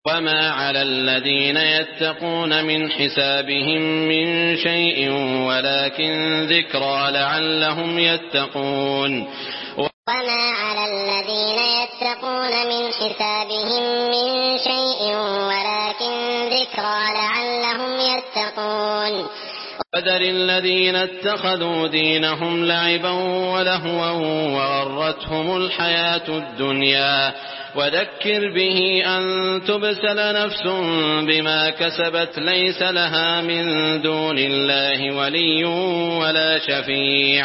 وما على الذين يتقون من حسابهم من شيء ولكن ذكرى لعلهم يتقون. وما على الذين يتقون من حسابهم من شيء ولكن ذكرى لعلهم يتقون. وذر الذين اتخذوا دينهم لعبا ولهوا وغرتهم الحياة الدنيا وذكر به أن تبسل نفس بما كسبت ليس لها من دون الله ولي ولا شفيع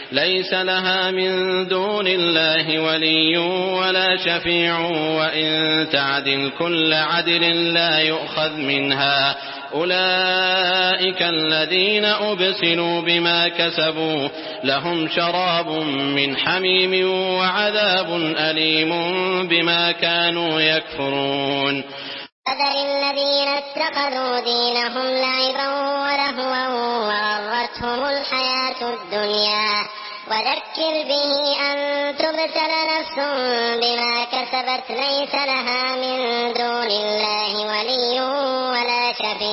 وإن تعدل كل عدل لا يؤخذ منها أولئك الذين أبسلوا بما كسبوا لهم شراب من حميم وعذاب أليم بما كانوا يكفرون. وذر الذين اتخذوا دينهم لعبا ولهوا وغرتهم الحياة الدنيا وذكر به أن تبسل نفس بما كسبت ليس لها من دون الله ولي ولا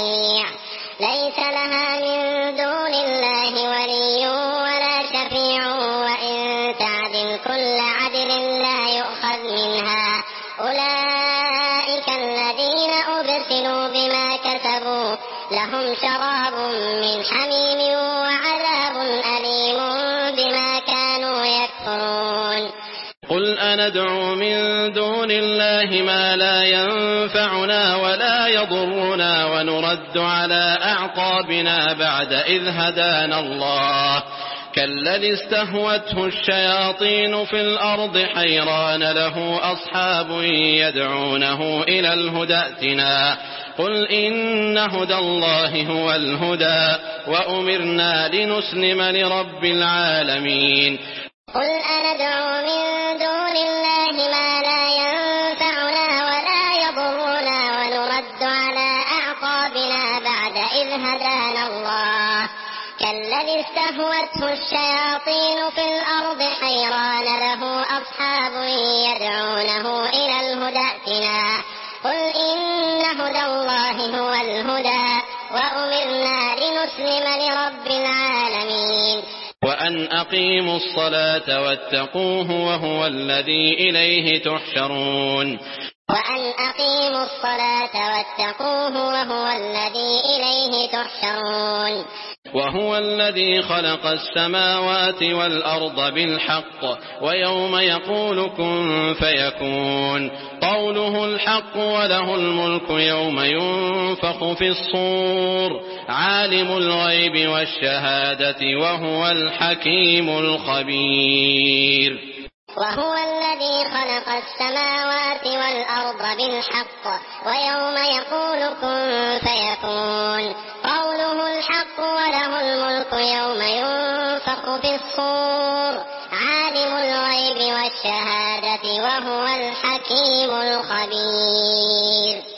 شفيع وإن تعدل كل عدل لا يؤخذ منها أولئك الذين أبسلوا بما كسبوا لهم شراب من حميم وعذاب أليم بما كانوا يكفرون. قل أندعو من دون الله ما لا ينفعنا ولا يضرنا ونرد على أعقابنا بعد إذ هدانا الله كالذي استهوته الشياطين في الأرض حيران له أصحاب يدعونه إلى الهدى ائتنا قل إن هدى الله هو الهدى وأمرنا لنسلم لرب العالمين. قل أندعو من دون الله ما لا ينفعنا ولا يضرنا ونرد على أعقابنا بعد إذ هدانا الله كالذي استهوته الشياطين في الأرض حيران له أصحاب يدعونه إلى الهدى ائتنا قل إن هدى الله هو الهدى وأمرنا لنسلم لرب العالمين. وأن أقيموا الصلاة واتقوه وهو الذي إليه تحشرون. وأن أقيموا الصلاة واتقوه وهو الذي إليه تحشرون. وهو الذي خلق السماوات والأرض بالحق ويوم يقول كن فيكون قوله الحق وله الملك يوم ينفخ في الصور عالم الغيب والشهادة وهو الحكيم الخبير. وهو الذي خلق السماوات والأرض بالحق ويوم يقول كن فيكون قوله الحق وله الملك يوم ينفخ في الصور عالم الغيب والشهادة وهو الحكيم الخبير.